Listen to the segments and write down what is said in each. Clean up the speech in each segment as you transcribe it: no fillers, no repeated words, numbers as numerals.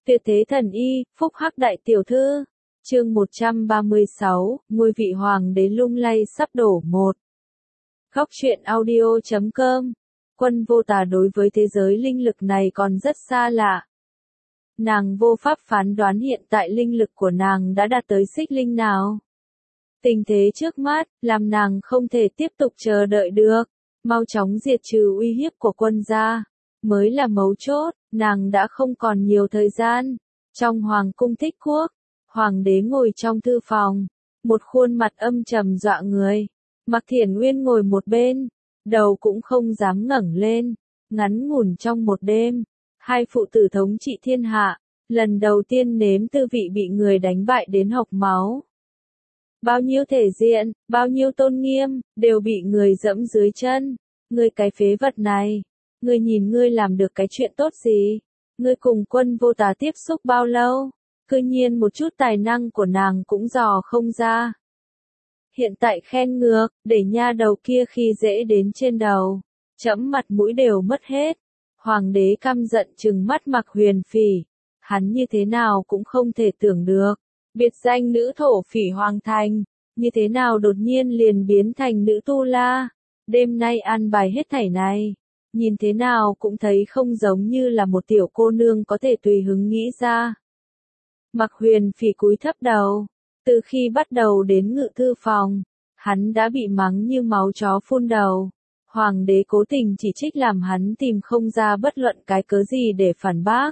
Tuyệt thế thần y, phúc hắc đại tiểu thư. Chương 136, ngôi vị hoàng đế lung lay sắp đổ một. Góc truyện audio.com. Quân Vô Tà đối với thế giới linh lực này còn rất xa lạ. Nàng vô pháp phán đoán hiện tại linh lực của nàng đã đạt tới xích linh nào. Tình thế trước mắt, làm nàng không thể tiếp tục chờ đợi được. Mau chóng diệt trừ uy hiếp của quân gia, mới là mấu chốt, nàng đã không còn nhiều thời gian. Trong hoàng cung Thích Quốc, hoàng đế ngồi trong thư phòng, một khuôn mặt âm trầm dọa người. Mạc Thiển Nguyên ngồi một bên, đầu cũng không dám ngẩng lên, ngắn ngủn trong một đêm. Hai phụ tử thống trị thiên hạ, lần đầu tiên nếm tư vị bị người đánh bại đến hộc máu. Bao nhiêu thể diện, bao nhiêu tôn nghiêm, đều bị người dẫm dưới chân. Ngươi cái phế vật này, ngươi nhìn ngươi làm được cái chuyện tốt gì? Ngươi cùng Quân Vô Tà tiếp xúc bao lâu? Cư nhiên một chút tài năng của nàng cũng dò không ra. Hiện tại khen ngược, để nha đầu kia khi dễ đến trên đầu. Trẫm mặt mũi đều mất hết. Hoàng đế căm giận trừng mắt Mạc Huyền Phỉ. Hắn như thế nào cũng không thể tưởng được. Biệt danh nữ thổ phỉ hoàng thành, như thế nào đột nhiên liền biến thành nữ tu la. Đêm nay an bài hết thảy này, nhìn thế nào cũng thấy không giống như là một tiểu cô nương có thể tùy hứng nghĩ ra. Mạc Huyền Phỉ cúi thấp đầu, từ khi bắt đầu đến ngự thư phòng, hắn đã bị mắng như máu chó phun đầu. Hoàng đế cố tình chỉ trích làm hắn tìm không ra bất luận cái cớ gì để phản bác.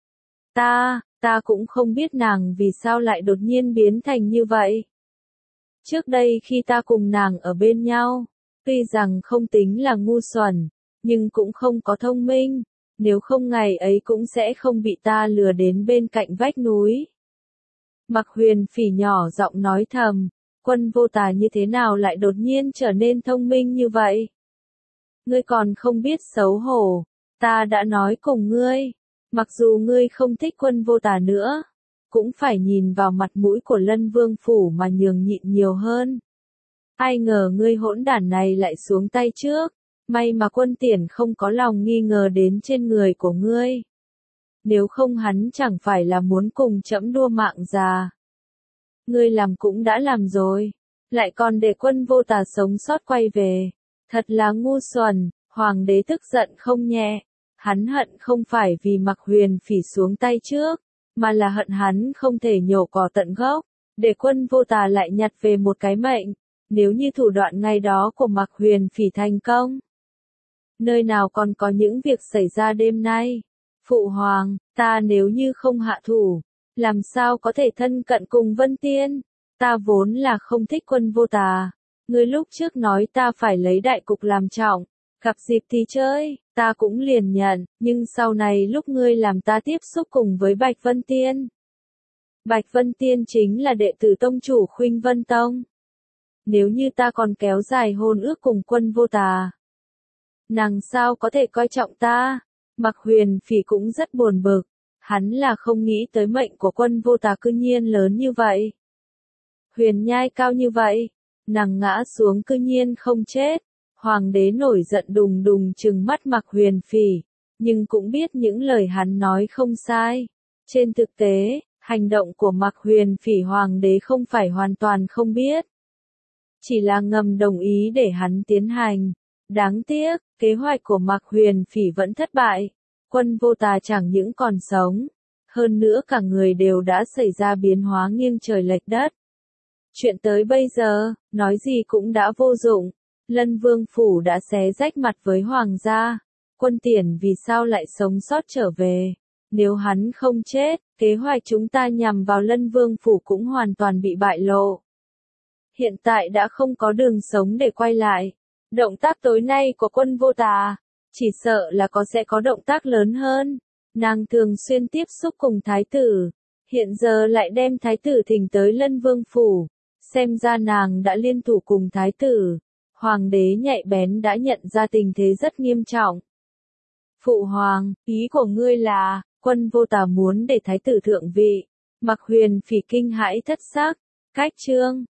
Ta cũng không biết nàng vì sao lại đột nhiên biến thành như vậy. Trước đây khi ta cùng nàng ở bên nhau, tuy rằng không tính là ngu xuẩn, nhưng cũng không có thông minh, nếu không ngày ấy cũng sẽ không bị ta lừa đến bên cạnh vách núi. Mạc Huyền Phỉ nhỏ giọng nói thầm, Quân Vô Tà như thế nào lại đột nhiên trở nên thông minh như vậy? Ngươi còn không biết xấu hổ, ta đã nói cùng ngươi, mặc dù ngươi không thích Quân Vô Tà nữa, cũng phải nhìn vào mặt mũi của Lân Vương Phủ mà nhường nhịn nhiều hơn. Ai ngờ ngươi hỗn đản này lại xuống tay trước, may mà Quân Tiễn không có lòng nghi ngờ đến trên người của ngươi. Nếu không hắn chẳng phải là muốn cùng trẫm đua mạng già. Ngươi làm cũng đã làm rồi, lại còn để Quân Vô Tà sống sót quay về. Thật là ngu xuẩn, hoàng đế tức giận không nhẹ. Hắn hận không phải vì Mạc Huyền Phỉ xuống tay trước, mà là hận hắn không thể nhổ cỏ tận gốc, để Quân Vô Tà lại nhặt về một cái mệnh. Nếu như thủ đoạn ngày đó của Mạc Huyền Phỉ thành công, nơi nào còn có những việc xảy ra đêm nay. Phụ hoàng, ta nếu như không hạ thủ, làm sao có thể thân cận cùng Vân Tiên? Ta vốn là không thích Quân Vô Tà. Ngươi lúc trước nói ta phải lấy đại cục làm trọng, gặp dịp thì chơi, ta cũng liền nhận, nhưng sau này lúc ngươi làm ta tiếp xúc cùng với Bạch Vân Tiên. Bạch Vân Tiên chính là đệ tử tông chủ Khuynh Vân Tông. Nếu như ta còn kéo dài hôn ước cùng Quân Vô Tà, nàng sao có thể coi trọng ta? Mạc Huyền Phỉ cũng rất buồn bực, hắn là không nghĩ tới mệnh của Quân Vô Tà cư nhiên lớn như vậy. Huyền nhai cao như vậy, nàng ngã xuống cư nhiên không chết. Hoàng đế nổi giận đùng đùng trừng mắt Mạc Huyền Phỉ, nhưng cũng biết những lời hắn nói không sai. Trên thực tế, hành động của Mạc Huyền Phỉ hoàng đế không phải hoàn toàn không biết, chỉ là ngầm đồng ý để hắn tiến hành. Đáng tiếc, kế hoạch của Mạc Huyền Phỉ vẫn thất bại. Quân Vô Tà chẳng những còn sống, hơn nữa cả người đều đã xảy ra biến hóa nghiêng trời lệch đất. Chuyện tới bây giờ, nói gì cũng đã vô dụng. Lân Vương Phủ đã xé rách mặt với hoàng gia. Quân Tiễn vì sao lại sống sót trở về? Nếu hắn không chết, kế hoạch chúng ta nhằm vào Lân Vương Phủ cũng hoàn toàn bị bại lộ. Hiện tại đã không có đường sống để quay lại. Động tác tối nay của Quân Vô Tà, chỉ sợ là sẽ có động tác lớn hơn. Nàng thường xuyên tiếp xúc cùng thái tử, hiện giờ lại đem thái tử thỉnh tới Lân Vương Phủ. Xem ra nàng đã liên thủ cùng thái tử. Hoàng đế nhạy bén đã nhận ra tình thế rất nghiêm trọng. Phụ hoàng, ý của ngươi là, Quân Vô Tà muốn để thái tử thượng vị. Mạc Huyền Phỉ kinh hãi thất sắc. Cách chương